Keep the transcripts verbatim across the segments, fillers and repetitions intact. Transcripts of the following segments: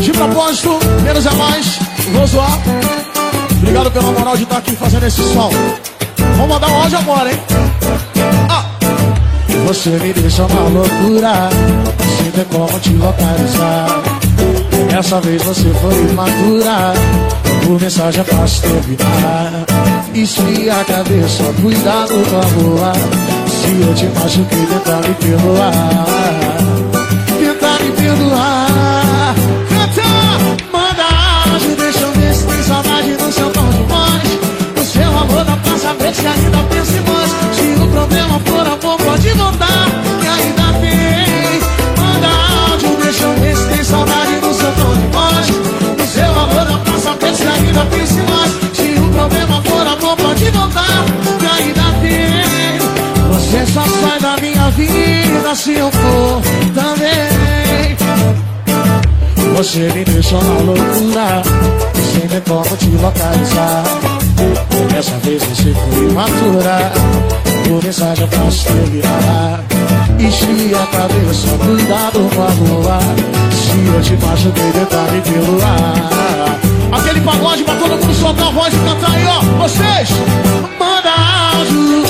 De propósito, menos é mais. Vou zoar. Obrigado pela moral de estar aqui fazendo esse som. Vamos mandar um áudio agora, hein? Ah. Você me deixa uma loucura, sem ter como te localizar. Dessa vez você foi imatura, por mensagem é fácil terminar. Esfria a cabeça, cuidado com a rua. Se eu te machuquei, tenta me perdoar. Tenta me perdoar. Canta, manda áudio, deixa eu ver se tem saudade no seu tom de voz. No seu amor dá pra saber se ainda pensa em nós. Se o problema for amor, pode voltar, que ainda tem. Manda áudio, deixa eu ver se tem saudade no seu tom de voz. No seu amor dá pra saber se ainda pensa em nós. Se o problema for amor, pode voltar, que ainda tem. Você só sai da minha vida se eu for também. Você me deixou na loucura, sem ter como te localizar. Dessa vez você foi imatura, por mensagem eu posso terminar. Esfria a cabeça, cuidado com a rua. Se eu te machuquei, tenta me perdoar. Aquele pagode pra todo mundo soltar a voz e cantar aí, ó. Vocês, manda áudio.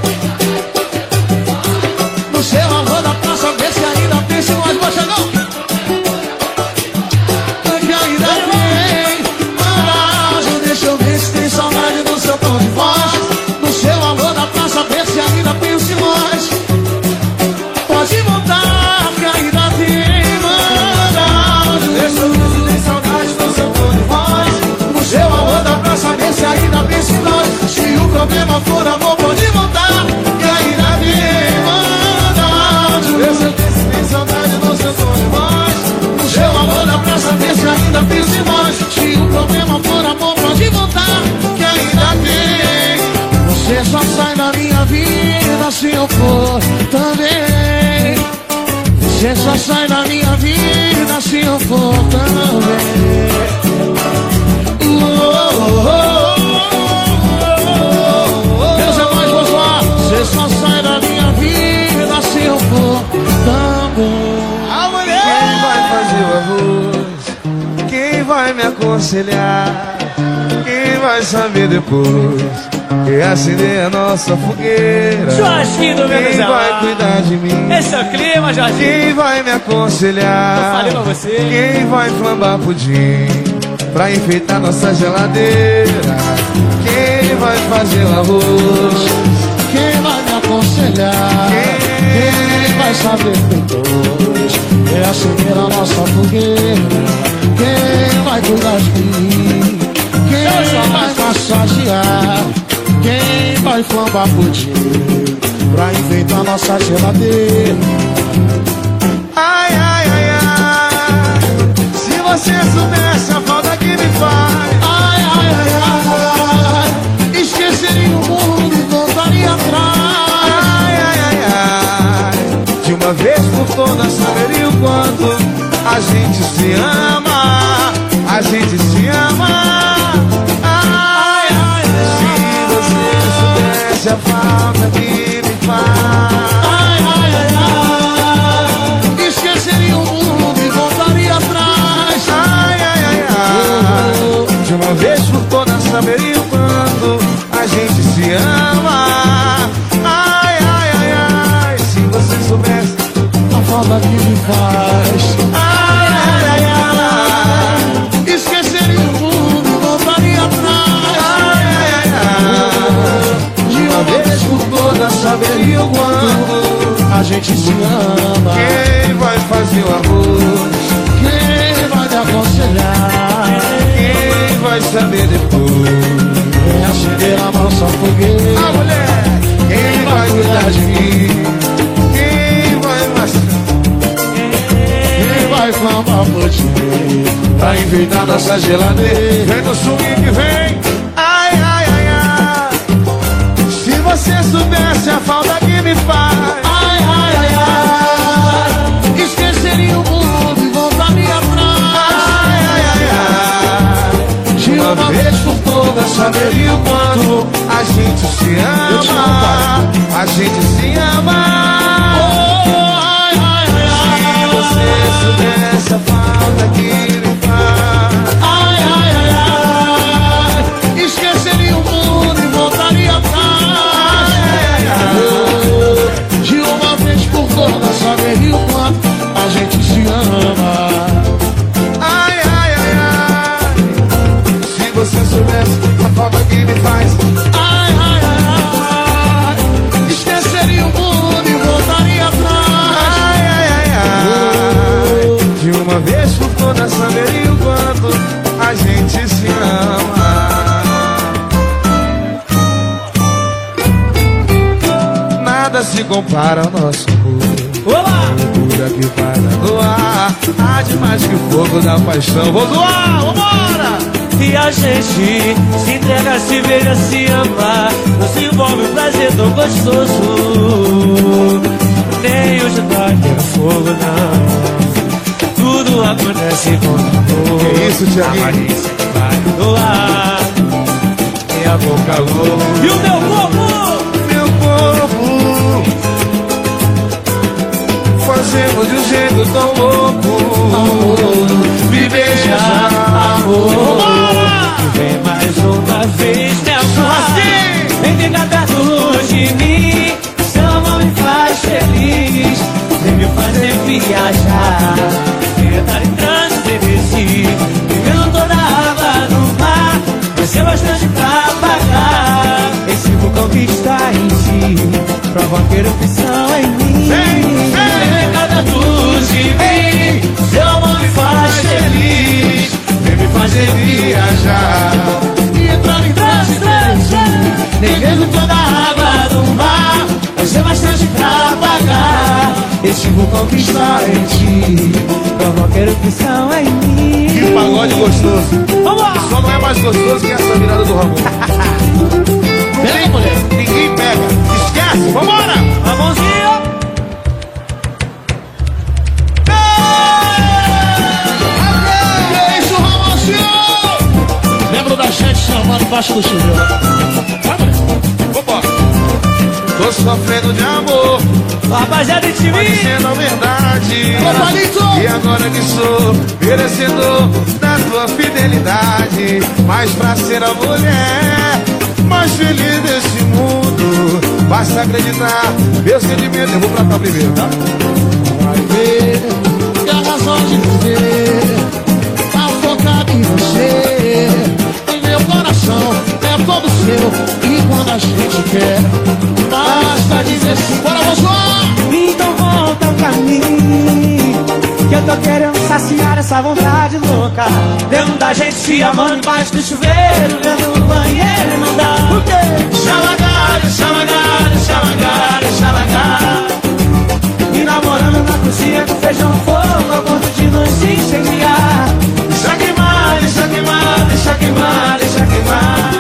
No seu amor dá pra saber se ainda pensa em nós. Vai chegar. Que ainda tem. Manda áudio, deixa eu ver se tem saudade no seu tom de voz. No seu amor dá pra saber se ainda pensa em nós. Pode voltar, que ainda tem. Manda áudio, deixa eu ver se tem saudade no seu tom de voz. No seu amor dá pra saber se ainda pensa em nós. Se o problema for amor, pode voltar, que ainda tem. Eu sei que se tem saudade no seu tom de voz. No seu amor dá pra saber se ainda pensa em nós. Se o problema for amor, pode voltar, que ainda tem. Você só sai da minha vida se eu for também. Você só sai da minha vida se eu for também. Deus é mais, vou zoar. Você só sai da minha vida se eu for também. A mulher! Quem vai fazer o arroz? Quem vai me aconselhar? Quem vai saber depois que acender a nossa fogueira? Jorginho do Quem vai cuidar de mim? Esse é o clima, Jorginho. Quem vai me aconselhar? Eu falei pra você. Quem vai flambar pudim pra enfeitar nossa geladeira? Quem vai fazer o arroz? Quem vai me aconselhar? Quem, Quem vai saber depois é acender a nossa fogueira? Quem vai cuidar de mim? Quem vai massagear? Quem vai flambar pudim pra enfeitar nossa geladeira? Ai, ai, ai, ai. Se você soubesse a falta que me faz. Ai, ai, ai, ai. Esqueceria o mundo e voltaria atrás. Ai, ai, ai, ai. De uma vez por todas saberia o quanto a gente se ama. A gente se ama. Ai, ai, ai. Se você soubesse a falta que me faz. Ai, ai, ai, ai. Esqueceria o mundo e voltaria atrás. Ai, ai, ai, ai. De uma vez por todas saberia o quanto a gente se ama. Ai, ai, ai, ai. Se você soubesse a falta que me faz. Ai, ai, ai, ai. Esqueceria o mundo e voltaria atrás. Ai, ai, ai. De uma vez por todas saberia o quanto a gente se ama. Quem vai fazer o arroz? Quem vai te aconselhar? Quem vai saber depois? Quem acender a nossa fogueira? A mulher! Quem vai cuidar de mim? Quem vai mostrar? Quem vai flambar pudim pra enfeitar nossa geladeira? Vem no swing, vem! Ai, ai, ai, ai. Se você soubesse a falta que me faz. Ai, ai, ai, ai. Esqueceria o mundo e voltaria atrás. Ai, ai, ai, ai. De uma vez por todas saberia o quanto a gente se ama. A gente se ama. Oh, ai, ai, ai, ai. Se você soubesse a falta que me faz. uma vez por todas saberia o quanto a gente se ama. Nada se compara ao nosso amor. Olá! Loucura que vai no ar, há demais que o fogo da paixão. Vou zoar, vambora! E a gente se entrega, se beija, se ama. Não se envolve um prazer tão gostoso. Nem hoje tá querendo fogo, não. Tudo acontece com amor. Que isso, Thiaguinho? A malícia que vai no ar. E a boca louca. E o meu corpo? Meu corpo fazemos de um jeito tão louco. Me beija, amor. Vem mais uma vez, me amar. Vem ficar perto longe de mim. Seu amor me faz feliz. Vem me fazer viajar. Vem entrar em transe, bebezinho. Vivendo toda a água no mar. Vai ser bastante pra pagar. Esse vulcão que está em ti provoca erupção em mim. Vem, vem, cada luz de mim. Seu amor me faz feliz. vem me fazer viajar. E entrando em transe, nem mesmo toda a água do mar. Vai ser bastante pra pagar. Esse vulcão que está em ti provoca erupção em mim. Que pagode gostoso. Vamos lá! Só não é mais gostoso que essa virada do Ramon. Peraí, mulher. Ninguém pega. Esquece, vambora! A mãozinha. Que isso, Ramonzinho? Lembro da gente chamando embaixo do chuveiro. Vambora! Tô sofrendo de amor, Rapaziada de mas time. dizendo a verdade. Alô, Palito! E agora que sou merecedor da tua fidelidade, mas pra ser a mulher mais feliz desse mundo, basta acreditar. Meu sentimento, eu vou pra cá primeiro, tá? Vai ver que a razão de viver tá focada em você. E meu coração é todo seu. E quando a gente quer, basta dizer sim. Bora, vamos lá! Então volta pra mim, que eu tô querendo saciar essa vontade louca. Dentro da gente se amando embaixo do chuveiro. Dentro do banheiro não dá. Por quê? Xalagara, xalagara, xalagara, xalagara. E namorando na cozinha com feijão no fogo, ao ponto de nos incendiar. Deixa queimar, deixa queimar, deixa queimar, deixa queimar.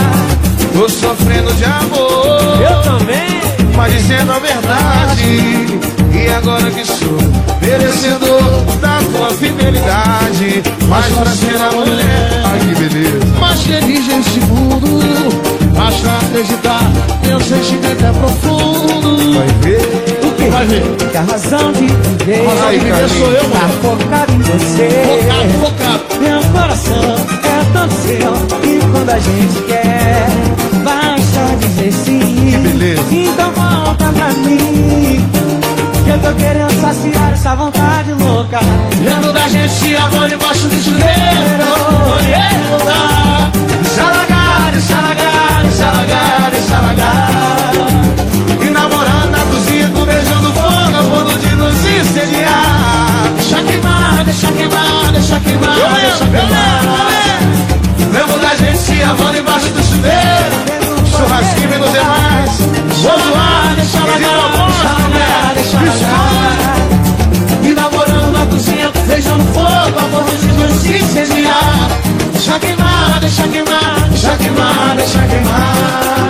Tô sofrendo de amor, Eu também. mas dizendo a verdade. E agora que sou merecedor da tua fidelidade, mas pra ser a mulher, ai que beleza. Mais feliz nesse mundo, basta acreditar. Meu sentimento é profundo. Vai ver, O quê? Vai ver. Que a razão de viver, A razão de viver sou eu, tá mano. focado em você. Focado, focado. Meu coração é tanto seu. E quando a gente quer, basta dizer sim. Que beleza. Então volta pra mim, que eu tô querendo saciar essa vontade louca. Dentro da gente se amor debaixo do chuveiro. Banheiro dá. Xalagara, xalagara, xalagara, xalagara. e namorando na cozinha com beijão no fogo, a ponto de nos incendiar. Deixa queimar, deixa queimar, deixa queimar, Eu deixa lembro, eu queimar. Lembro da gente se amando embaixo do chuveiro, churrasquinho e nos demais. Vou zoar, Deixa largar, deixa largar, deixa largar. E namorando na cozinha com feijão no fogo, a ponto de nos incendiar. Deixa queimar, deixa queimar, deixa queimar, deixa queimar.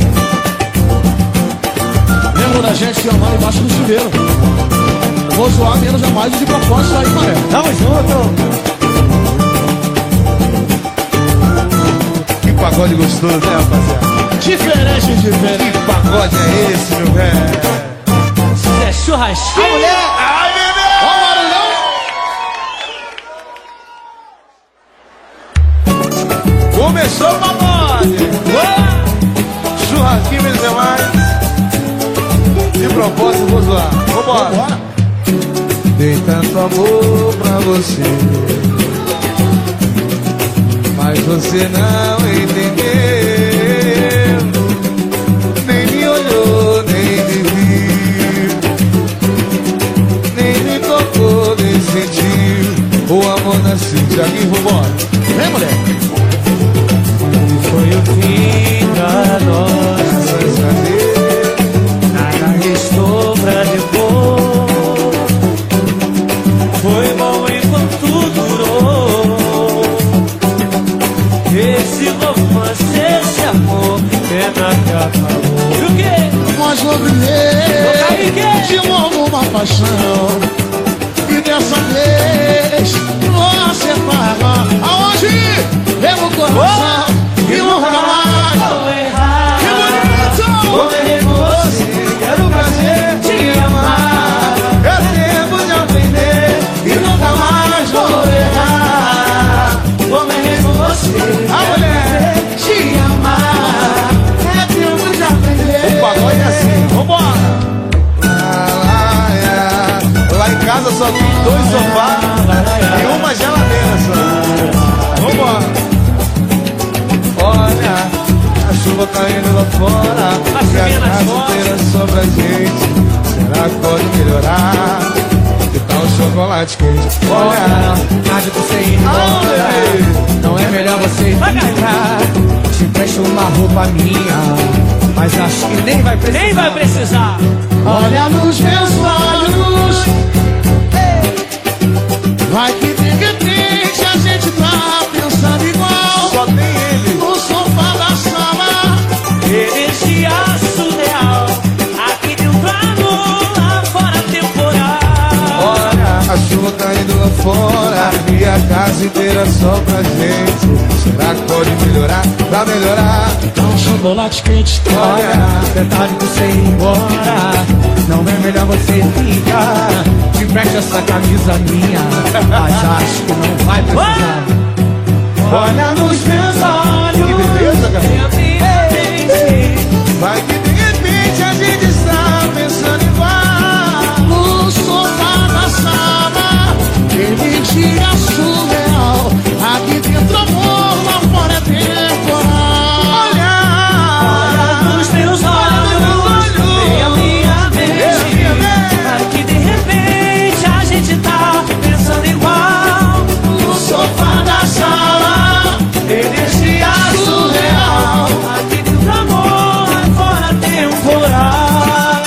Lembro da gente se amando embaixo do chuveiro. Vou zoar menos jamais de propósito aí, mané. Tamo junto. Que pagode gostoso, né, rapaziada? Diferente, diferente. Que pagode é esse, meu velho? Isso é churrasquinho. Ai, bebê! Ó o barulhão. Começou o pagode! Churrasquinho e nos demais. De propósito, vou zoar. Vambora! Bora. Dei tanto amor pra você, mas você não entendeu. Nem me olhou, nem me viu, nem me tocou, nem sentiu. Mona Cintia aqui, vambora. Vem, moleque. Foi o fim da nossa, Graças a Deus. nada restou pra depois. Foi bom enquanto durou. Esse romance, esse amor, pena que acabou. E o quê? Mas vou viver de novo uma paixão. E dessa vez você paga aonde? Pelo coração. E nunca mais. Vou errar. Que bonito! Vou errar você. Quero o prazer Te amar. é tempo de aprender E nunca mais vou errar. Vou errar você. a mulher. Te amar. É tempo de aprender. O pagode é assim, vambora. Lá em casa só tem dois sofás e uma geladeira só. Vambora. Olha, a chuva caindo lá fora A e a chuvinha nas casa costas. inteira só pra gente. Será que pode melhorar? Que tal um chocolate quente? Olha, Nada de você ir ah, embora. bebê. Não é melhor você ficar. Te empresto uma roupa minha, mas acho que nem vai precisar. Nem vai precisar. Olha nos meus olhos. Vai que de repente a gente tá pensando igual. Só tem ele. No sofá da sala. Energia surreal. Aqui dentro amor, lá fora temporal. Olha, a chuva caindo lá fora e a casa inteira só pra gente. Será que pode melhorar? Pra melhorar. Dá um chocolate quente. Olha, detalhe de você ir embora. Não é melhor você ficar. Te empresto essa camisa minha, mas acho que não vai precisar. Olha nos meus olhos. Que beleza, cara. Eu me arrependi. Vai que de repente a gente está pensando igual. No sofá da sala. Energia surreal. Aqui dentro amor, lá fora é temporal. Olha, Nos meus olhos, eu me arrependi. Aqui de repente a gente tá pensando igual. No sofá da sala. Energia surreal. Aqui dentro amor, lá fora temporal.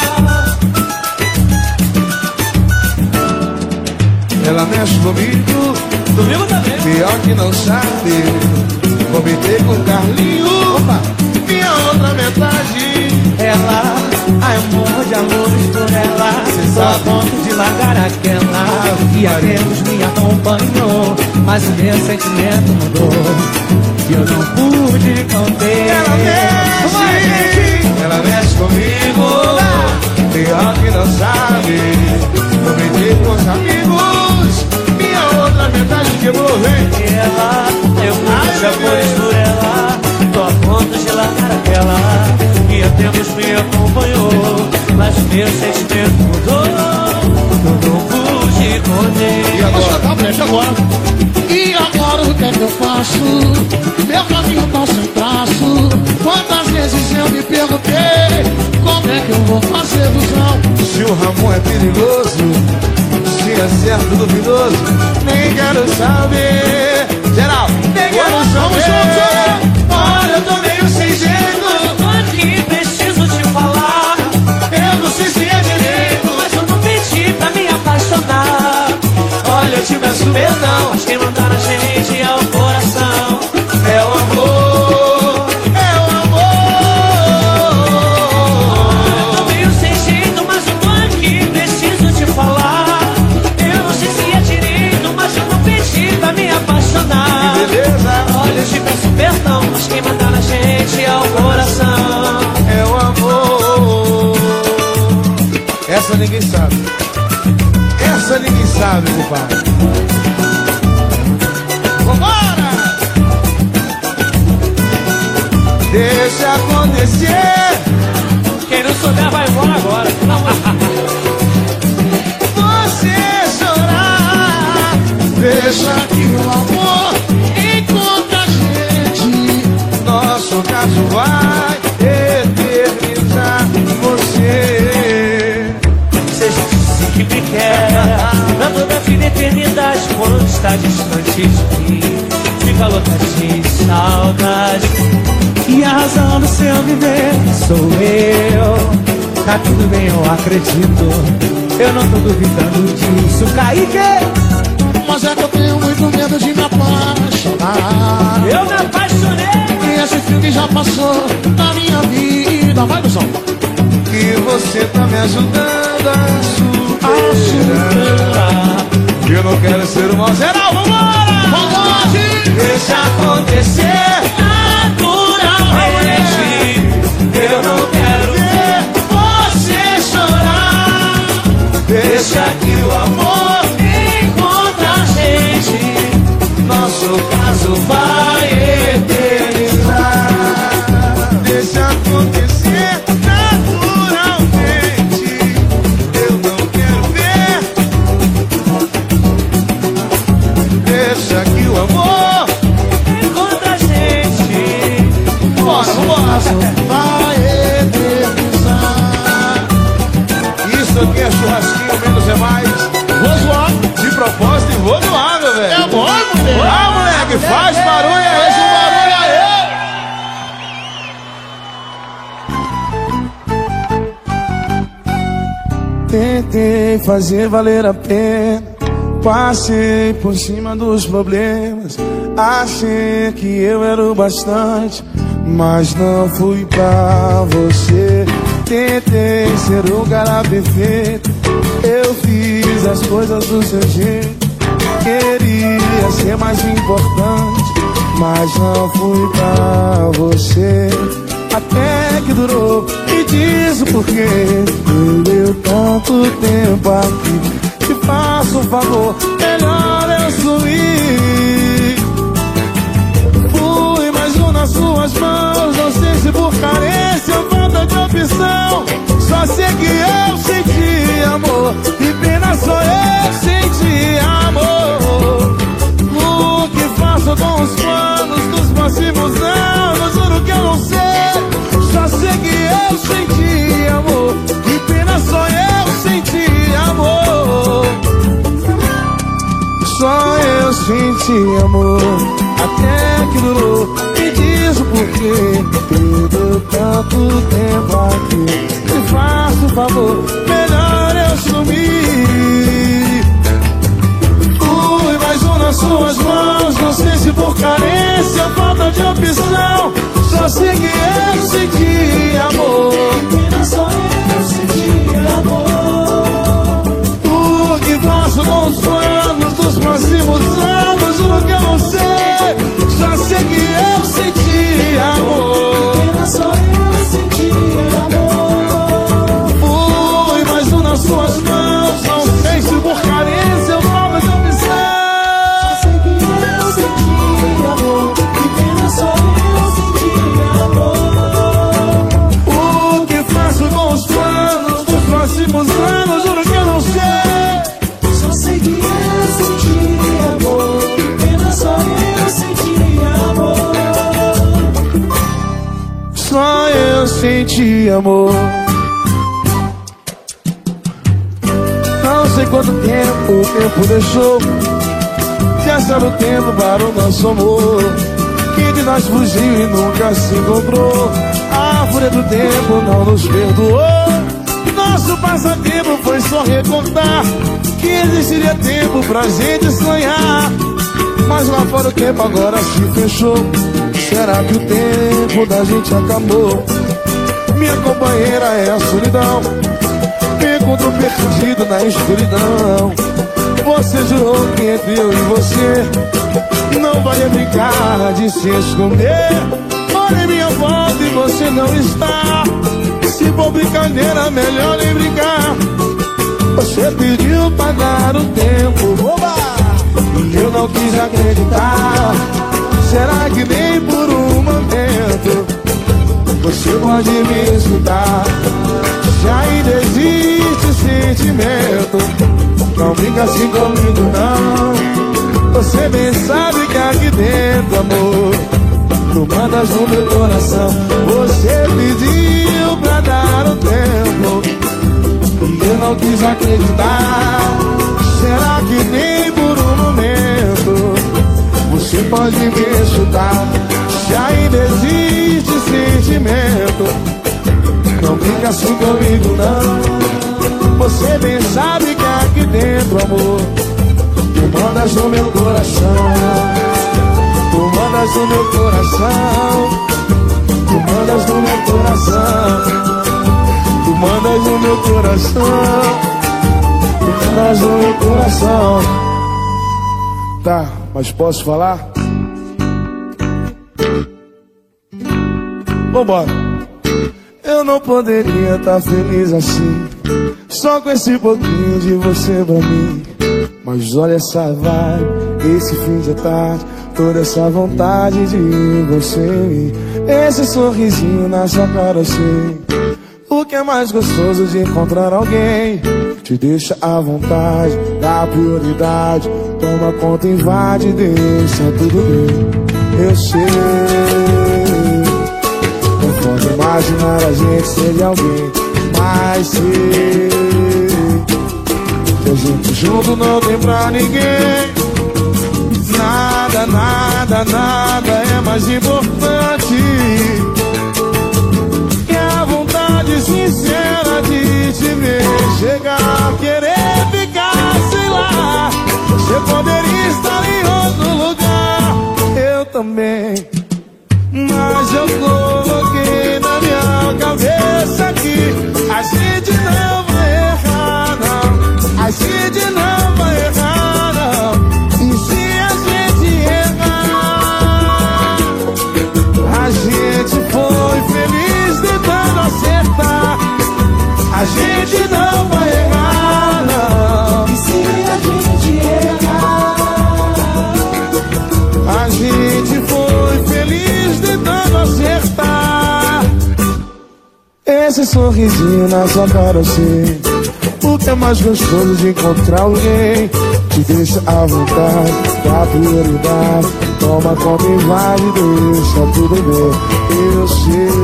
ela mexe comigo, Domingo também. pior que não sabe. Comentei com o Carlinho, opa, minha outra metade. Ela, ai, eu morro de amores por ela. Só a ponto de largar aquela que há tempos me acompanhou, mas o meu sentimento mudou e eu não pude conter. Ela mexe, ela mexe comigo, pior que não sabe. Comentei com os amigos, minha outra metade quebrou, vem. Ela, eu morro de amores por ela. Tô a ponto de largar aquela que há tempos me acompanhou, mas o meu sentimento mudou. Eu não pude E conter. Vou agora? soltar a brecha agora. E agora o que é que eu faço? Meu caminho tá sem traço. Quantas vezes eu me perguntei como é que eu vou fazer ilusão? Se o Ramon é perigoso, se é certo duvidoso, nem quero saber. Geral, nem quero saber. Olha, eu tô meio sem jeito. Tô aqui, preciso te falar. Eu não sei se é direito, mas eu não pedi pra me apaixonar. Olha, eu te peço perdão, mas quem manda na gente é o coração. É o amor, é o Eu tô amor. meio sem jeito, mas eu tô aqui, preciso te falar. Eu não sei se é direito, mas eu não pedi pra me apaixonar. Beleza, Olha, eu te peço perdão, mas quem manda na gente é o coração. é o amor. Essa ninguém sabe. Essa ninguém sabe, compadre. Vambora! Deixa acontecer. Quem não souber vai embora agora. Você chorar. Deixa Que o amor encontra a gente. nosso caso vai eternizar você. Seja disse que me quer, na toda a vida eternidade, quando está distante de mim, fica louca de saudade. E a razão do seu viver sou eu. Tá tudo bem, eu acredito, eu não tô duvidando disso, Kaique. Mas é que eu tenho muito medo de me apaixonar. Eu me apaixonei. E esse filme já passou na minha vida. Vai, Guzão. E você tá me ajudando a A superar. Eu não quero ser um mau geral, vambora! Vamos! Deixa acontecer naturalmente. Eu não quero ver você chorar. Deixa que o amor encontre a gente. Nosso caso vai eternizar. Deixa acontecer naturalmente. Eu não quero ver. Deixa que o amor Encontra a gente. Bora, vambora. Vai eternizar. Isso aqui é churrasquinho, menos é mais. Vou zoar. De propósito e vou doar, meu velho. É bom, moleque. Ah, moleque, faz barulho aí. Faz um barulho aí. Tentei fazer valer a pena, passei por cima dos problemas. Achei que eu era o bastante, mas não fui pra você. Tentei ser o cara perfeito, eu fiz as coisas do seu jeito. Queria ser mais importante, mas não fui pra você. Até que durou, me diz o porquê. Perdeu tanto tempo aqui, te faço um favor, melhor eu sumir. Fui mais um nas suas mãos, não sei se por carência ou falta de opção. Só sei que eu senti amor, e pena só eu senti amor. O que faço com os planos dos próximos anos, juro que eu não sei. Só sei que eu senti amor, e pena só eu senti amor. Só eu senti amor, até que durou. Me diz o porquê, perdeu tanto tempo aqui. Me faça um favor, melhor eu sumir. Fui mais um nas suas mãos, não sei se por carência ou falta de opção. Só sei que eu senti amor, só eu senti amor. O que faço com os planos dos próximos anos, juro que eu não sei. Só sei que eu senti amor, só eu senti amor. Fui mais um nas suas mãos, não sei se por carência ou falta de opção. Só sei que eu senti amor, que pena só eu senti amor. O que faço com os planos dos próximos anos, juro que eu não sei. Só sei que eu senti amor, que pena só eu senti amor. Só eu senti amor. Não sei quanto tempo o tempo deixou de assar o tempo para o nosso amor. Que de nós fugiu e nunca se encontrou. A fúria do tempo não nos perdoou. Nosso passatempo foi só recordar que existiria tempo pra gente sonhar. Mas lá fora o tempo agora se fechou. Será que o tempo da gente acabou? Minha companheira é a solidão, me encontro perdido na escuridão. Você jurou que entre eu e você não vai brincar de se esconder. Olha minha volta e você não está. Se for brincadeira, melhor nem brincar. Você pediu pra dar o tempo, oba! E eu não quis acreditar. Será que nem por um momento você pode me escutar? Se ainda existe sentimento, não brinca assim comigo não. Você bem sabe que aqui dentro, amor, tu mandas no meu coração. Você pediu pra dar o tempo e eu não quis acreditar. Será que nem por um momento pode me chutar. Se ainda existe sentimento, não fica assim comigo não. Você bem sabe que aqui dentro, amor, tu mandas no meu coração. Tu mandas no meu coração. Tu mandas no meu coração. Tu mandas no meu coração. Tu mandas no meu coração. Tá, mas posso falar? Vambora. Eu não poderia estar feliz assim, só com esse pouquinho de você pra mim. Mas olha essa vibe, esse fim de tarde, toda essa vontade de você. Esse sorrisinho na sua cara, eu sei. O que é mais gostoso de encontrar alguém que te deixa à vontade, dá prioridade, toma conta, invade, deixa tudo bem. Eu sei, não pode imaginar a gente ser de alguém, mas sei que a gente junto não tem pra ninguém. Nada, nada, nada é mais importante que a vontade sincera de te ver. Chegar a querer ficar, sei lá. Você poderia estar em outro lugar, eu também. Mas eu coloquei na minha cabeça que a gente não vai errar, não. A gente não vai errar, não. E se a gente errar, a gente foi feliz tentando acertar. A gente não vai errar, não. E se a gente errar, a gente foi feliz tentando acertar. Esse sorrisinho na sua cara, eu sei. O que é mais gostoso de encontrar alguém te deixa à vontade, dá prioridade, toma conta e vai e deixa tudo bem. Eu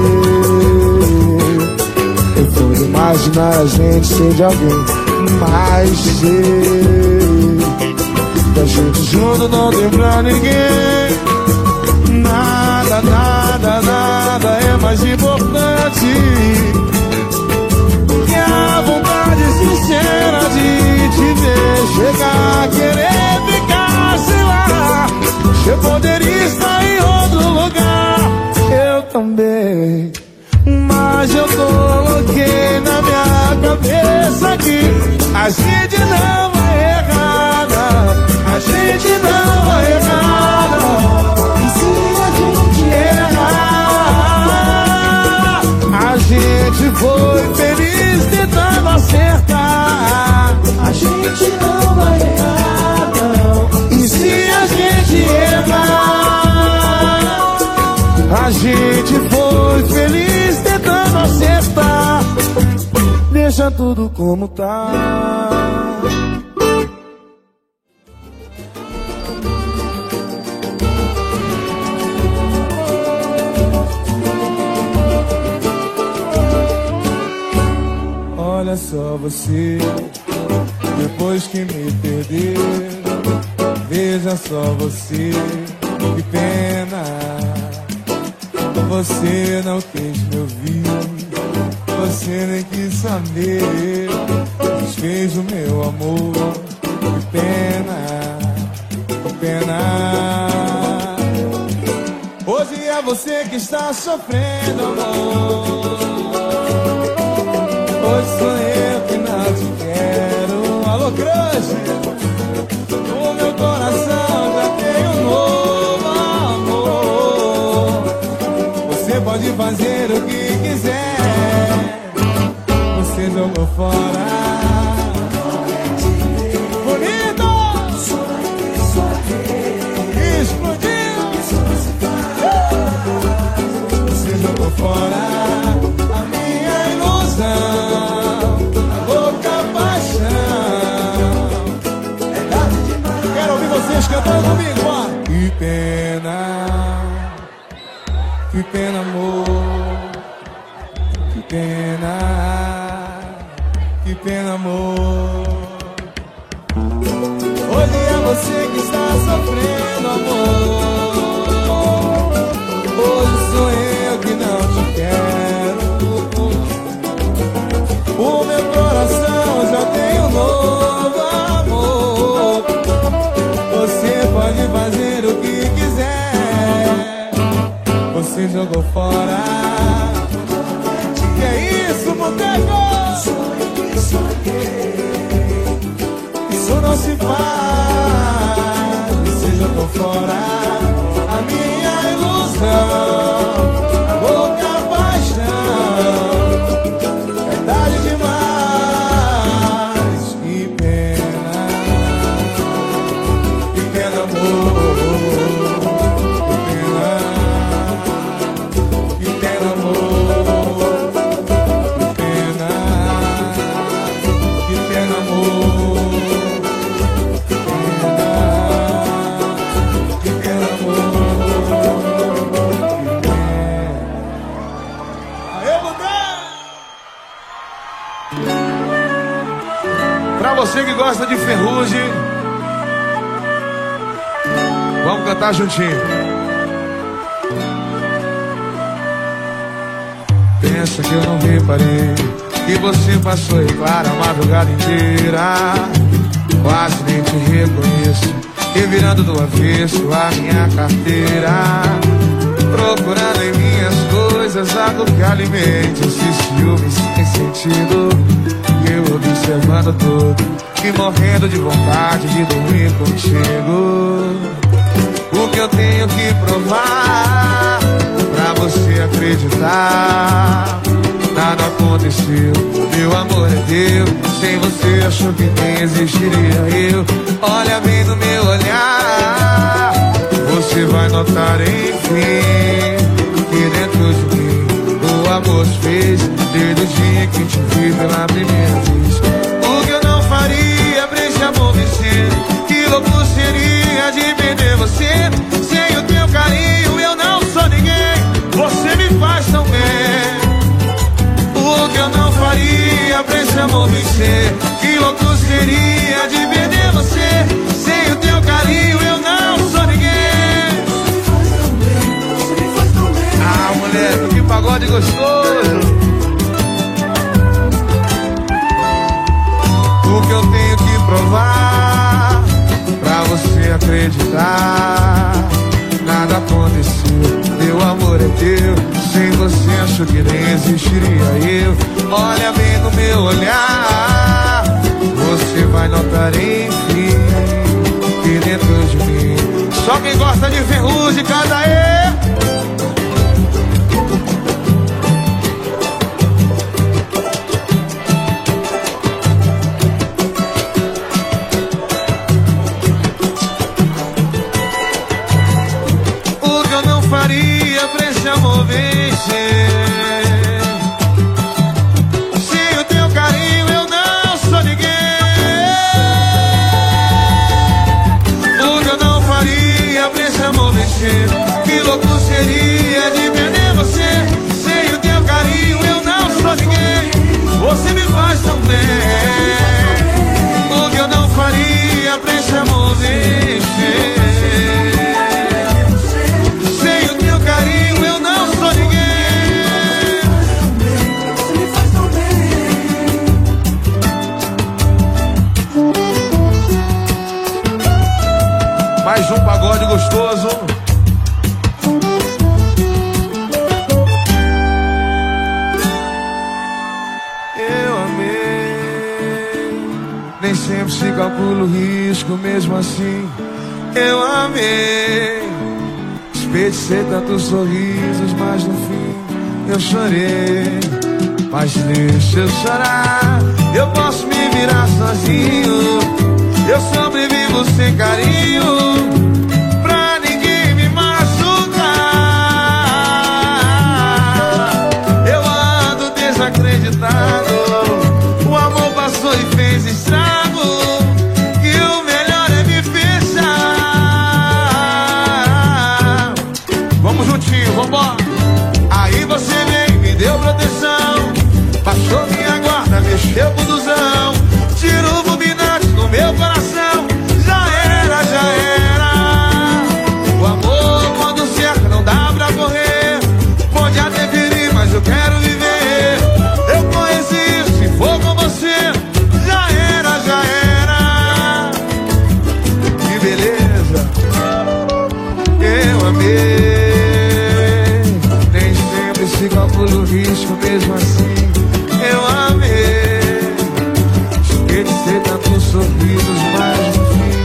sei, eu pude imaginar a gente ser de alguém, mas sei que a gente junto não tem pra ninguém. Nada, nada, nada é mais importante que a vontade sincera de te ver. Chegar a querer ficar, sei lá. Você poderia estar em outro lugar, eu também. Mas eu coloquei na minha cabeça que a gente não vai errar, não. A gente não vai errar, não. E se a gente errar, a gente foi feliz tentando acertar. A gente não vai errar, não. E se a gente errar, a gente foi feliz tentando acertar. Deixa tudo como tá. Olha só você, depois que me perdeu. Veja só você, que pena. Você não quis me ouvir, você nem quis saber. Desfez o meu amor, que pena, que pena. Hoje é você que está sofrendo, amor. Hoje sou eu que não te quero. Alô, crush, o meu coração já tem um novo amor. Você pode fazer o que quiser, você jogou fora. Bonito! Explodiu! Você jogou fora a minha ilusão, a louca paixão. Quero ouvir vocês cantando comigo, ó. Que pena, que pena, amor. Que pena, que pena, amor. Hoje é você que está sofrendo, amor. jogou fora. Que é isso, boteco? Isso não se faz. Você jogou fora a minha ilusão, a louca paixão. Verdade demais. Que pena, que pena, amor. Que pena, amor. Que pena, que pena, amor. Que pena, amor. Aê, Budé! Pra você que gosta de Ferrugem, vamos cantar juntinho. Pensa que eu não reparei que você passou em claro a madrugada inteira. Quase nem te reconheço, revirando do avesso a minha carteira, procurando em minhas coisas algo que alimente esse ciúme sem sentido. Eu observando tudo e morrendo de vontade de dormir contigo. O que eu tenho que provar pra você acreditar? Nada aconteceu, meu amor é teu. Sem você achou que nem existiria eu. Olha bem no meu olhar, você vai notar enfim que dentro de mim o amor se fez desde o dia que te vi pela primeira vez. O que eu não faria pra esse amor vencer? Que louco seria de perder você? Sem o teu carinho eu não sou ninguém. Você me faz tão bem. O que eu não faria pra esse amor vencer? Que louco seria de perder você? Sem o teu carinho eu não sou ninguém. Ah, moleque, que pagode gostoso. O que eu tenho que provar pra você acreditar? Nada aconteceu, meu amor é teu. Sem você acho que nem existiria eu. Olha bem no meu olhar, você vai notar enfim que dentro de mim só quem gosta de Ferrugem canta aí. Faria pra esse amor vencer? Sem o teu carinho eu não sou ninguém. O que eu não faria pra esse amor vencer? Que louco seria de perder você? Sem o teu carinho eu não sou ninguém. Você me faz tão bem. O que eu não faria pra esse amor vencer? Mais um pagode gostoso. Eu amei. Nem sempre se calcula o risco, mesmo assim. Eu amei. Desperdicei tantos sorrisos, mas no fim eu chorei. Mas deixa eu chorar, eu posso me virar sozinho. Eu sobrevivo sem carinho, pra ninguém me machucar. Eu ando desacreditado, o amor passou e fez estrago. E o melhor é me fechar. Vamos juntinho, vambora. Aí você veio, me deu proteção, baixou minha guarda, mexeu com duzão, tirou o bobinante do meu coração. Já era, já era. O amor quando cerca não dá pra correr. Pode até ferir, mas eu quero viver. Eu conheci isso, se for com você. Já era, já era. Que beleza. Eu amei. calculo o risco, mesmo assim eu amei. Cheguei de ter tantos sorrisos, mas no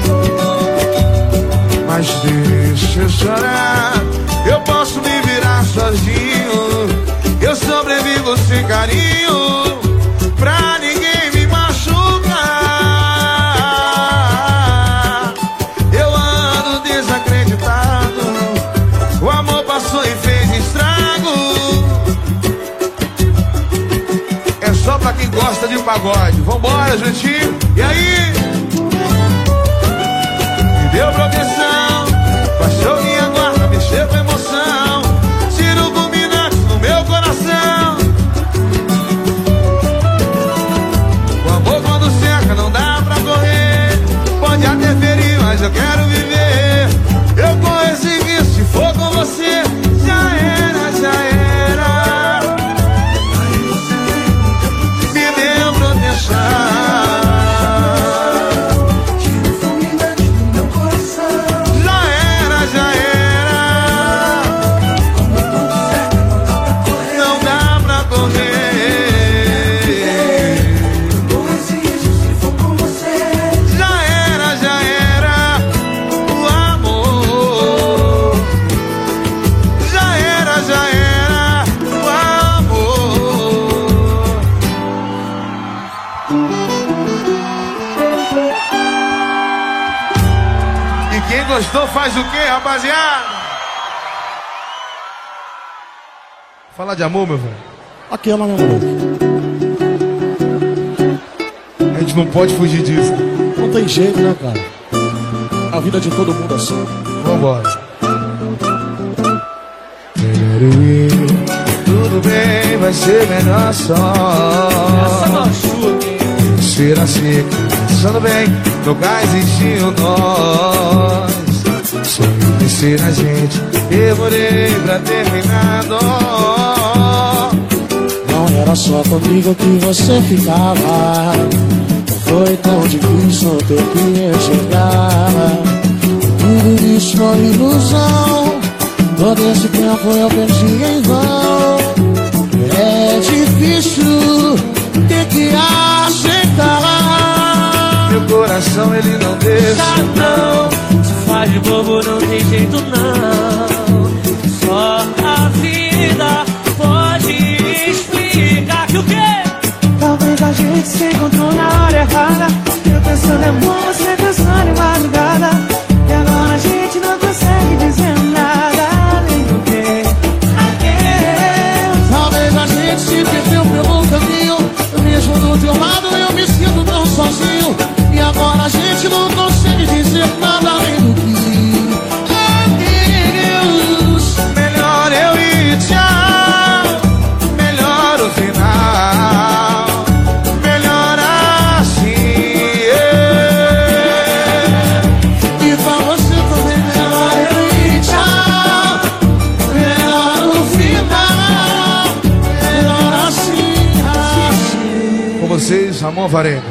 fim. Mas deixa eu chorar, eu posso me virar sozinho. Eu sobrevivo sem carinho, pra ninguém me machucar. Eu ando desacreditado, o amor passou e fez estrago. É só pra quem gosta de pagode. Vambora, Juntinho. E aí? Me deu proteção, baixou minha guarda, mexeu com emoção. Tiro fulminante no meu coração. O amor quando seca não dá pra correr. Pode até ferir, mas eu quero viver. Eu corro esse risco, se for com você. Já era, já era. Me deu proteção. Gostou, faz o quê, rapaziada? Fala de amor, meu velho. Aquela, meu amor. A gente não pode fugir disso. Não tem jeito, né, cara? A vida de todo mundo é assim. Vambora. Melhor eu ir. Tudo bem, vai ser melhor só. Essa machuca. Ser assim, pensando bem, nunca existiu nós. Sonho de ser a gente, demorei pra terminar. Não era só comigo que você ficava. Não foi tão difícil ter que enxergar. Tudo isso foi ilusão. Todo esse tempo eu perdi em vão. É difícil ter que aceitar. Meu coração ele não deixa, não. Se faz de bobo não tem jeito não. Só a vida pode explicar que o quê? Talvez a gente se encontrou na hora errada. Eu pensando em amor, você pensando em madrugada. E agora a gente não consegue dizer nada além do que adeus. Talvez a gente se perdeu pelo caminho. Mesmo do teu lado eu me sinto tão sozinho. E agora a gente não consegue dizer nada além do que adeus. Melhor eu ir, tchau. Melhor o final. Melhor assim, yeah. E pra você também, melhor eu ir, tchau. Melhor o final. Melhor assim, assim. Com vocês, Ramon Varenga.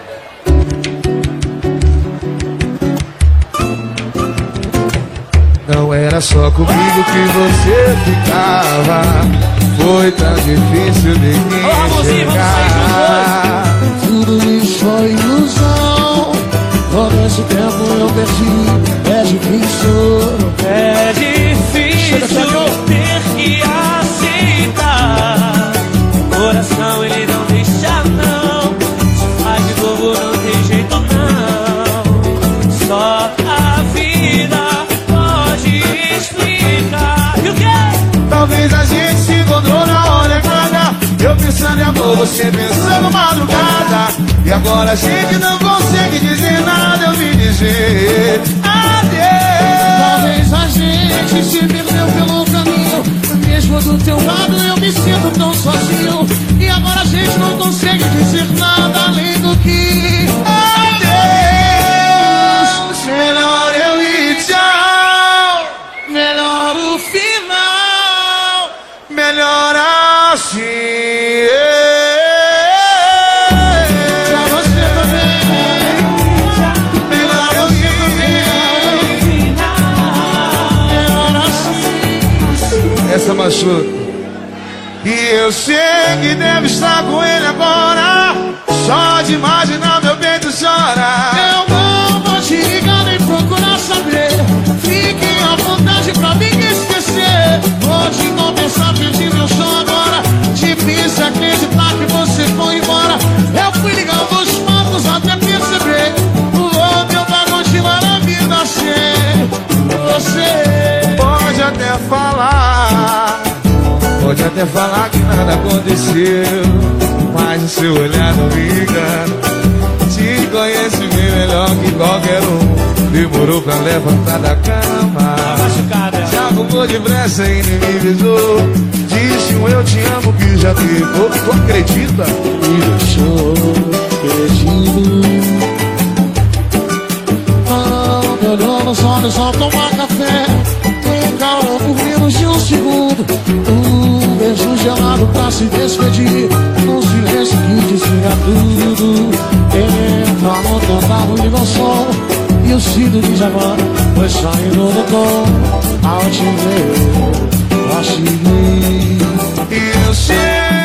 Não era só comigo que você ficava. Foi tão difícil de me enxergar. Tudo isso foi ilusão. Todo esse tempo eu perdi. É difícil. É difícil ter que aceitar. O coração ele não deixa não. Se faz de bobo não tem jeito não. Só a vida pode explicar. E o quê? Talvez a gente se encontrou na hora errada. Eu pensando em amor, você pensando madrugada. E agora a gente não consegue dizer nada. Eu vim dizer adeus. Talvez a gente se perdeu pelo caminho. Mesmo do teu lado eu me sinto tão sozinho. E agora a gente não consegue dizer nada além do que adeus. Melhor eu ir, tchau. Melhor o final. Melhor assim, Pra você também. melhor eu ir. Melhor assim. Essa machuca. E eu sei que deve estar com ele agora. Só de imaginar meu peito chora. Eu não vou te ligar nem procurar saber. Fique à vontade pra mim esquecer. Vou te confessar, perdi meu som agora. Difícil acreditar que você foi embora. Eu fui ligando os fatos até perceber. Vou tentar continuar a vida sem você. Pode até falar, pode até falar que nada aconteceu, mas o seu olhar não me engana. Te conheço bem melhor que qualquer um. Demorou pra levantar da cama, já arrumou depressa e nem me avisou. Disse um eu te amo que já ficou. Tu acredita? Me deixou perdido. Não me olhou nos olhos ao tomar café. Tem calor por menos de um segundo. Um beijo gelado pra se despedir. Um silêncio que dizia tudo. Entra no tentado liga o som. E o Cido diz agora foi saindo do tom. Ao te ver, eu achei. E eu sei.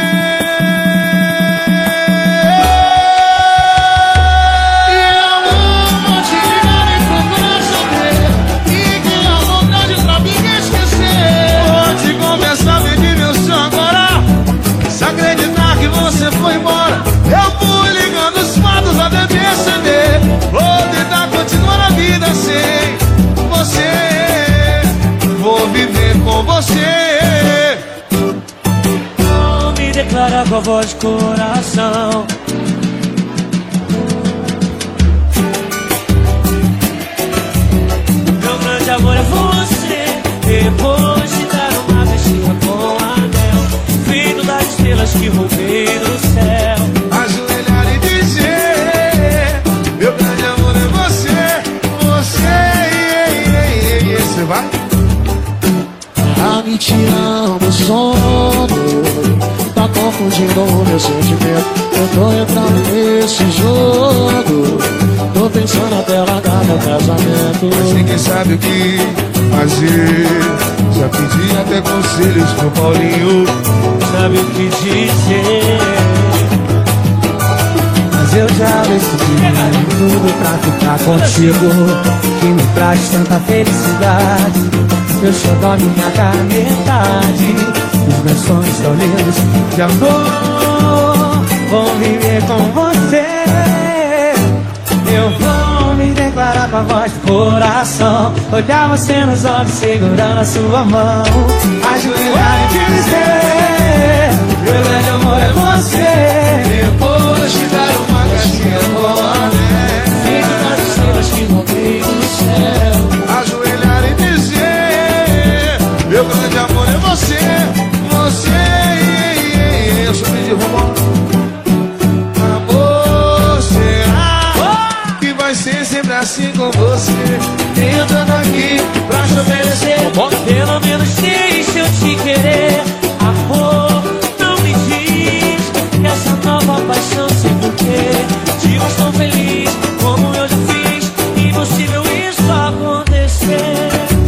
Acreditar que você foi embora. Eu fui ligando os fatos até perceber. Vou tentar continuar a vida sem você. Vou viver com você. Não me declara com a voz de coração. Meu grande amor é você. Depois de dar uma vestinha com anel, feito das estrelas que roubei do céu. Ajoelhar e dizer: meu grande amor é você. Você, você vai? Tá me tirando o sono. Tá confundindo o meu sentimento. Eu tô entrando nesse jogo. Tô pensando até largar meu casamento. Mas ninguém sabe o que fazer. Já pedi até conselhos pro Paulinho. Sabe o que dizer? Mas eu já decidi tudo pra ficar contigo, que me traz tanta felicidade. Eu só dou a minha metade. Os meus sonhos tão lindos de amor, vou viver com você. Eu vou me declarar com a voz do coração, olhar você nos olhos segurando a sua mão, ajoelhar e dizer: meu grande amor é você. Depois de dar uma caixinha com anel, Feito das estrelas que roubei do céu. ajoelhar e dizer: meu grande amor é você. Você, eu sou de romão. Amor, será que vai ser sempre assim com você? Tenho tanto aqui pra te oferecer. Pelo menos deixa eu te querer. Amor, não me diz essa nova paixão sem porquê. Te gosto tão feliz como eu já fiz. Impossível isso acontecer.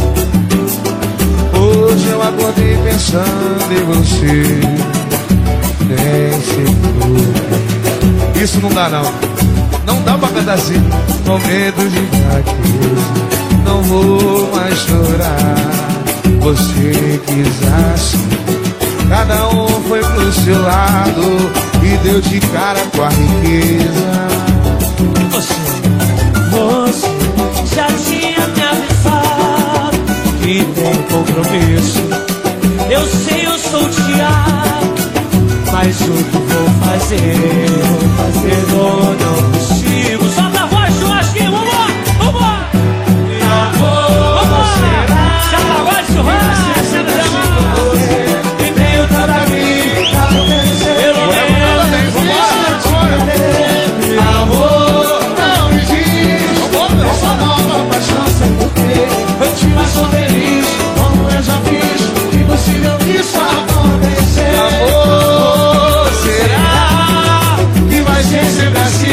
Hoje eu acordei pensando em você. Nem sei. Isso não dá não. Não dá pra cantar assim. Com medo de fraqueza, não vou mais chorar. Você quis assim. Cada um foi pro seu lado e deu de cara com a riqueza. Você, você já tinha me avisado que tem compromisso. Eu sei, eu sou o Thiago, mas o que vou fazer? Vou fazer ou não consigo. Solta a voz, churrasquinho, vambora, vambora. Amor, Vambora, solta a voz, churrasquinho. E tenho tanto a mim, pelo menos. amor, não me diz essa nova paixão sem porquê. Eu te faço feliz, como eu já fiz. Impossível isso acontecer. Amor, será que vai ser sempre assim?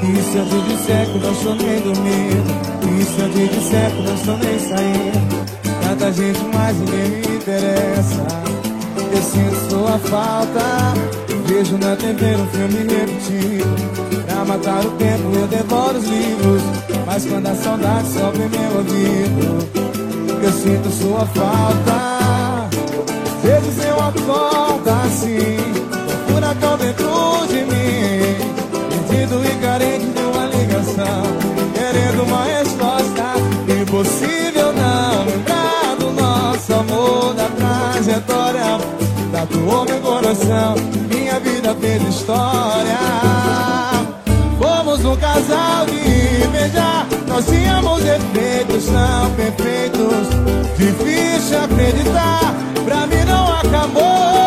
E se eu te disser que não estou nem dormindo? E se eu te disser que não estou nem saindo? Tanta gente, mas ninguém me interessa. Eu sinto sua falta, vejo na T V um filme repetido. Pra matar o tempo eu devoro os livros, mas quando a saudade sobe em meu ouvido, eu sinto sua falta. Vezes eu acordo assim, um furacão dentro de mim, perdido e carente de uma ligação, querendo uma resposta. Impossível não lembrar do nosso amor, da trajetória, tatuou meu coração, minha vida fez história. Fomos um casal de beijar, nós tínhamos defeitos não perfeitos. Difícil acreditar, pra mim não acabou,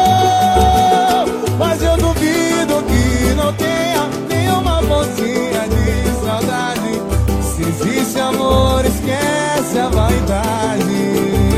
mas eu duvido que não tenha nenhuma pontinha de saudade. Se existe amor, esquece a vaidade.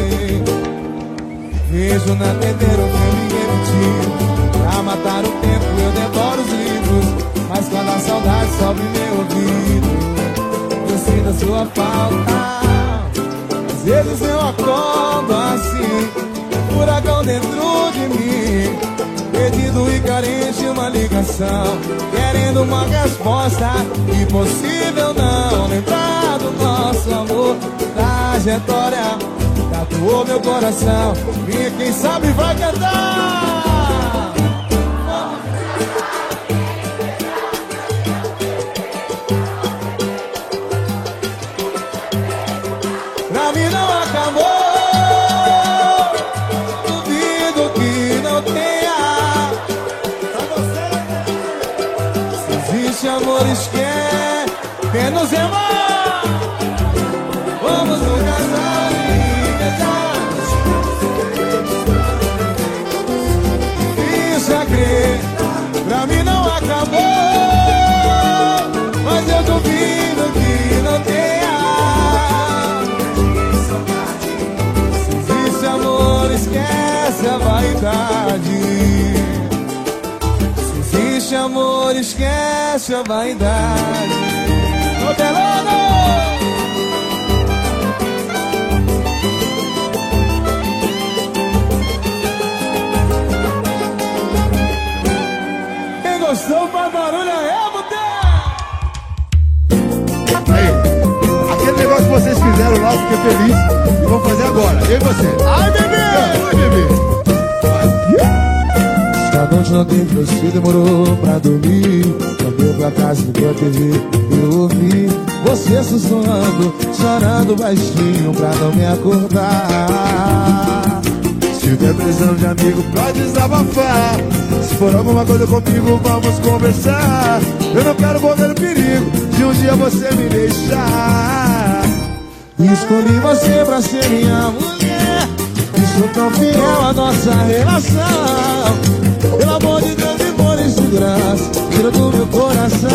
Vejo na T V um filme repetido, pra matar o tempo eu devoro os livros, mas quando a saudade sobe meu ouvido, eu sinto a sua falta. Às vezes eu acordo assim, um furacão dentro de mim, perdido e carente de uma ligação, querendo uma resposta. Impossível não lembrar do nosso amor, trajetória, tatuou meu coração, e quem sabe vai cantar. Pra mim não acabou, duvido que não tenha. Se existe amor, esquece, menos amor. Vamos no casal e beijar. Isso é crer, pra mim não acabou, mas eu duvido que não tenha. Esquece a vaidade. Se existe amor, esquece a vaidade. Rodelano! Quem gostou faz barulho aí, boteco! Aí, aquele negócio que vocês fizeram lá, eu fiquei feliz. E vou fazer agora, eu e você. Ai, bebê! Ai, bebê! Esta noite não tem você, demorou pra dormir. Caminhou pra casa, ligou a T V, eu ouvi você sussurrando, chorando baixinho pra não me acordar. Se tiver precisando de amigo pra desabafar, se for alguma coisa comigo, vamos conversar. Eu não quero correr o perigo de um dia você me deixar. Escolhi você pra ser minha mulher, e sou tão fiel à nossa relação. Pelo amor de Deus, e por isso graça, tira do meu coração.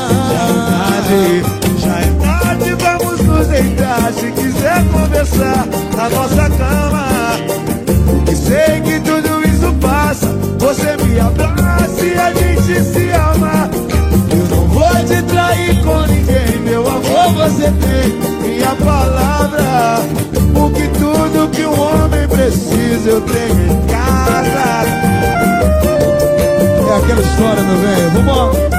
Já é tarde, vamos nos deitar. Se quiser conversar na nossa cama, e sei que tudo isso passa, você me abraça e a gente se ama. Eu não vou te trair com ninguém, meu amor, você tem minha palavra. Porque tudo que um homem precisa eu tenho em casa. É aquela história, meu velho, vambora!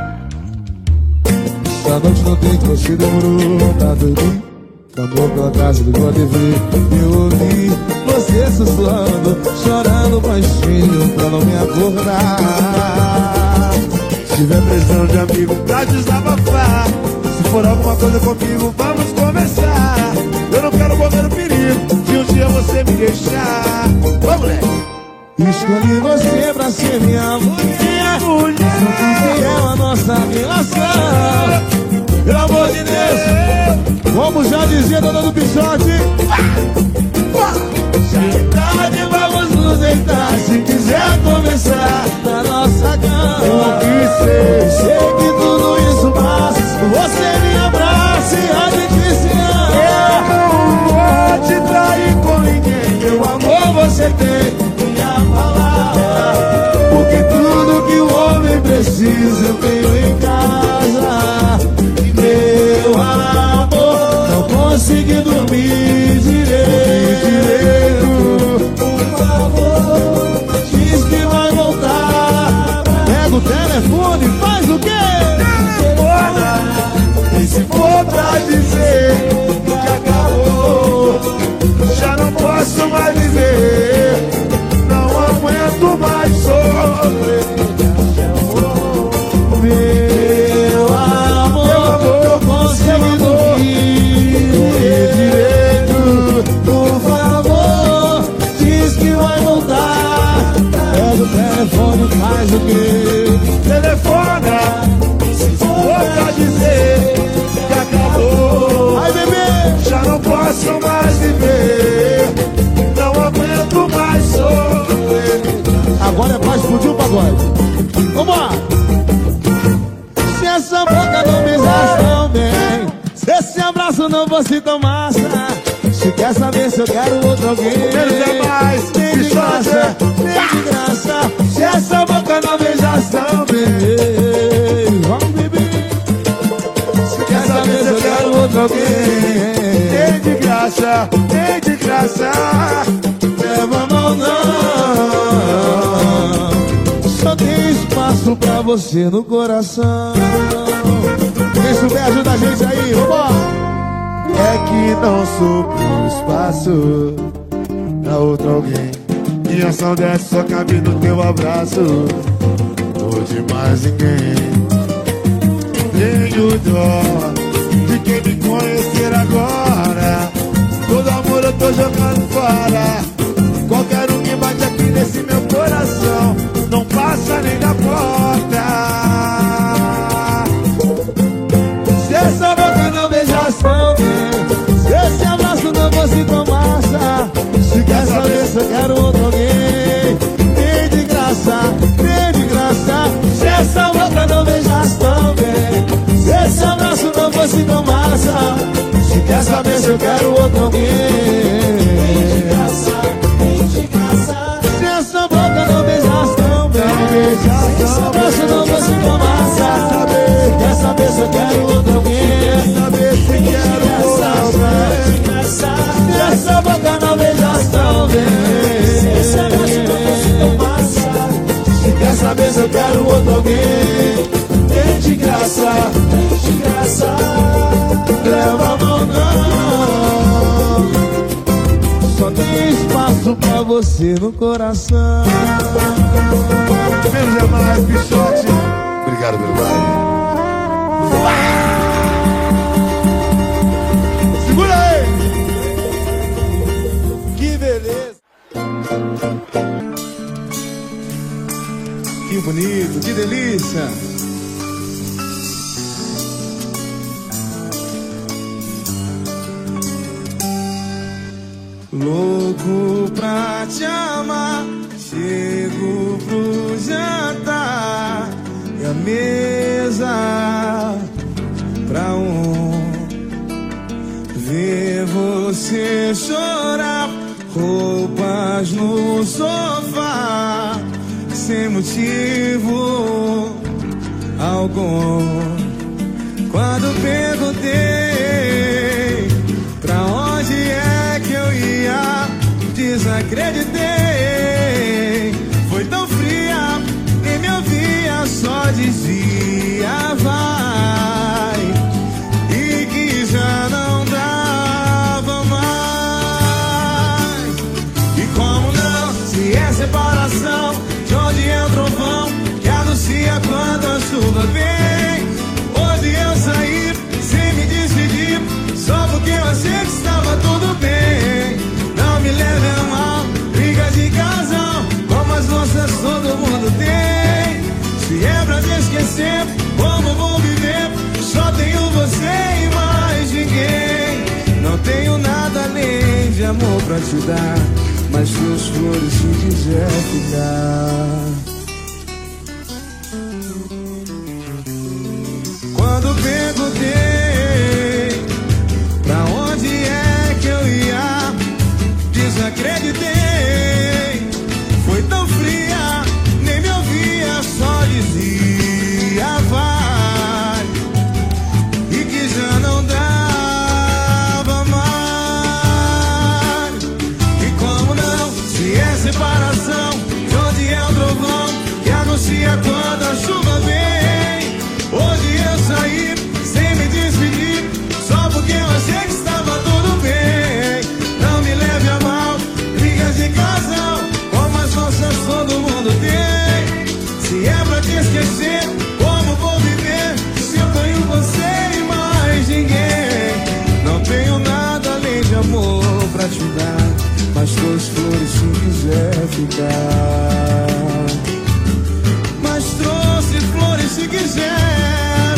Esta noite não tem que você demorou pra dormir. Caminhou pela casa, ligou a T V, eu ouvi você sussurrando, chorando baixinho pra não me acordar. Se tiver precisando de amigo pra desabafar, se for alguma coisa comigo, vamos conversar. Eu não quero correr o perigo de um dia você me deixar. Vamos, moleque! Escolhi você pra ser minha mulher, mulher. Fiel a nossa relação. Pelo amor de Deus, como já dizia Dona do Pichote, já é tarde, vamos nos deitar. Se quiser conversar na nossa cama, eu que sei, sei que tudo isso passa. Você me abraça e a gente se ama. Eu não vou te trair com ninguém, meu amor, você tem palavra, porque tudo que o homem precisa eu tenho em casa. fosse tão massa. Se quer saber se eu quero outro alguém, menos é mais, nem de graça, nem de graça. Se essa boca não beijasse também, vamos beber. Se quer saber se eu quero outro alguém, nem de graça, nem de graça. Leva a mão não, só tem espaço pra você no coração. Quem souber ajuda a gente aí, vambora. É que não sobrou espaço pra outro alguém. Minha saudade só cabe no teu abraço. Ou de mais ninguém. Tenho dó de quem me conhecer agora. Todo amor eu tô jogando fora. Qualquer um que bate aqui nesse meu coração não passa nem da porta. Se essa boca não beijasse também, se esse abraço não fosse tão massa. Se quer saber se eu quero outro alguém, nem de graça, nem de graça. Se essa boca não beijasse também, se esse abraço não fosse tão massa. Se quer saber se eu quero outro alguém, nem de graça, nem de graça. Se essa boca não beijasse também, se esse abraço não fosse tão massa. Quer saber se eu quero outro alguém, quer saber se quero outro alguém. Se essa boca não beijasse também, se esse abraço não fosse tão massa. Se quer saber se eu quero outro alguém, nem de graça, nem de graça. Leva a mão não, só tem espaço pra você no coração. Menos é mais, bichote. Obrigado, meu pai. Segura aí! Que beleza! Que bonito, que delícia! Louco pra te amar, chego pro jantar e a mesa pra um ver você chorar, roupas no sofá sem motivo algum. Quando perguntei pra onde é que eu ia, desacreditei. Foi tão fria, nem me ouvia, só dizia vai, e que já não dava mais. E como não, se é separação, de onde é o trovão que anuncia quando a chuva vem. Hoje eu saí sem me despedir, só porque eu achei que estava tudo bem. Não me leve a mal, briga de casal, como as nossas todo mundo tem. Se é pra te esquecer, como vou viver? Só tenho você e mais ninguém. Não tenho nada além de amor pra te dar, mas suas flores se quiser ficar. Quando perguntei pra onde é que eu ia, desacreditei. Foi tão fria, nem me ouvia, só dizia vai, e que já não dava mais. E como não, se é separação, de onde é o trovão que anuncia quando a chuva vem. Hoje eu saí sem me despedir, só porque eu achei que estava tudo bem. Não me leve a mal, brigas de casal, como as nossas todo mundo tem. Se é pra te esquecer, como vou viver? Se eu tenho você e mais ninguém. Não tenho nada além de amor pra te dar, mas tuas flores se quiser ficar. Mas trouxe flores se quiser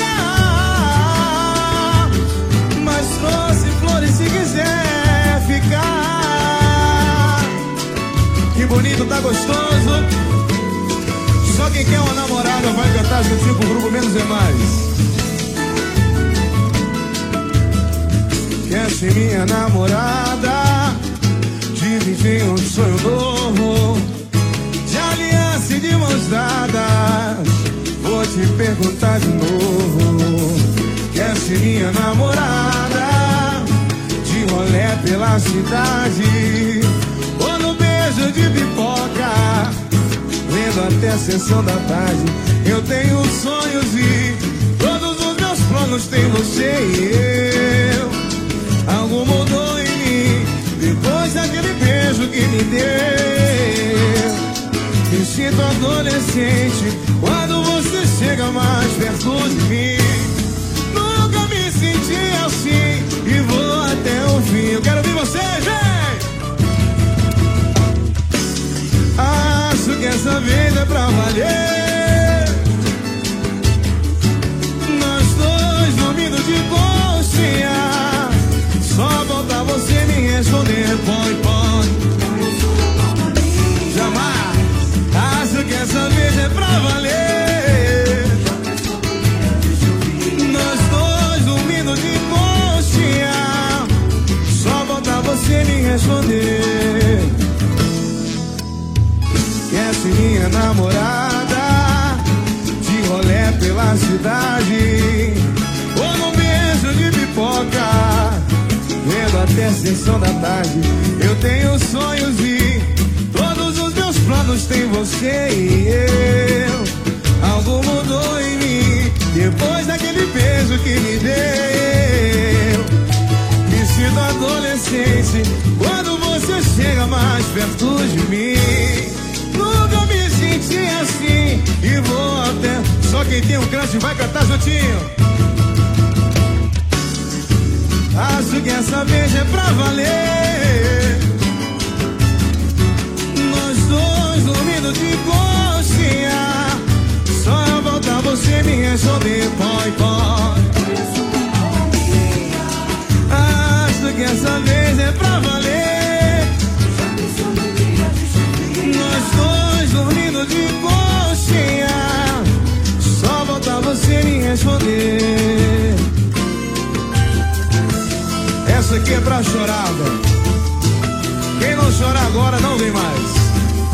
ficar. Mas trouxe flores se quiser ficar. Que bonito, tá gostoso. Só quem quer uma namorada vai cantar juntinho com o grupo Menos é Mais. Quer ser minha namorada, dividir um sonho novo, de aliança e de mãos dadas. Vou te perguntar de novo. Quer ser minha namorada, de rolé pela cidade, ou no beijo de pipoca, lendo até a sessão da tarde. Eu tenho sonhos e todos os meus planos tem você e eu. Algo mudou em mim depois daquele beijo que me deu. Me sinto adolescente quando você chega mais perto de mim. Nunca me senti assim e vou até o fim. Eu quero ouvir vocês, vem! Acho que essa vez é pra valer. Nós dois dormindo de conchinha, só falta você me responder. Põe, põe. Jamais. Acho que essa vez é pra valer. Nós dois dormindo de conchinha, só falta você me responder. Quer ser minha namorada, de rolé pela cidade, ou num beijo de pipoca, vendo até a sessão da tarde. Eu tenho sonhos e todos os meus planos tem você e eu. Algo mudou em mim depois daquele beijo que me deu. Me sinto adolescente quando você chega mais perto de mim. Nunca me senti assim e vou até... Só quem tem um crush vai cantar juntinho. Acho que essa vez é pra valer. Nós dois dormindo de conchinha, só falta você me responder. Põe, põe. Acho que essa vez é pra valer. Nós dois dormindo de conchinha, só falta você me responder. Essa aqui é pra chorar, velho. Quem não chorar agora não vem mais.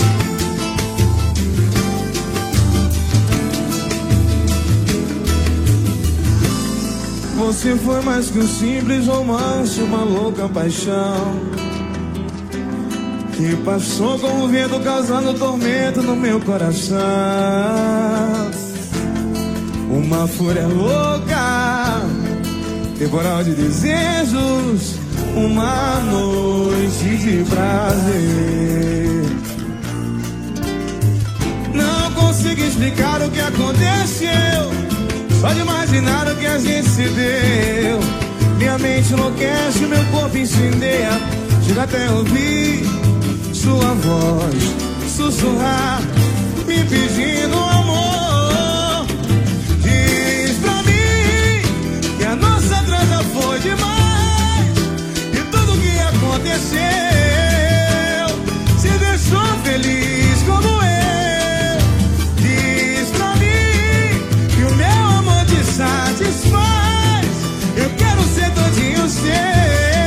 Você foi mais que um simples romance, uma louca paixão que passou como o vento, causando tormento no meu coração. Uma fúria louca, temporal de desejos, uma noite de prazer. Não consigo explicar o que aconteceu, só de imaginar o que a gente se deu. Minha mente enlouquece, meu corpo incendeia. Chega até ouvir sua voz sussurrar, me pedindo amor. Diz pra mim que a nossa transa foi demais e tudo que aconteceu se deixou feliz como eu. Diz pra mim que o meu amor te satisfaz. Eu quero ser todinho seu.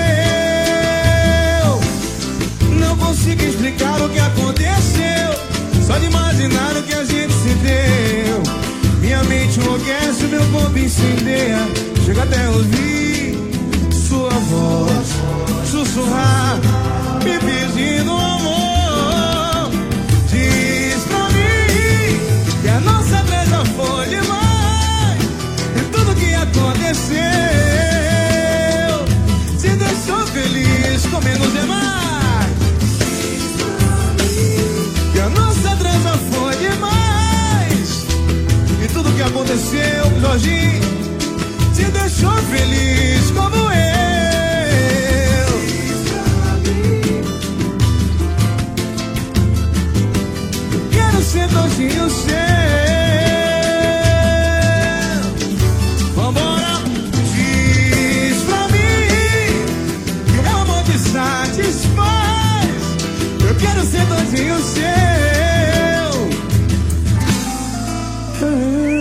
Não consigo explicar o que aconteceu, só de imaginar o que a gente se deu. Minha mente enlouquece, meu corpo incendeia. Chega até ouvir sua voz sussurrar, me pedindo amor. Diz pra mim que a nossa transa foi demais e tudo que aconteceu se deixou feliz com menos demais. Que a nossa transa foi demais e tudo que aconteceu, Jorginho, te deixou feliz como eu. Quero ser todinho seu. Vambora. Diz pra mim que o meu amor te satisfaz. Eu quero ser todinho seu.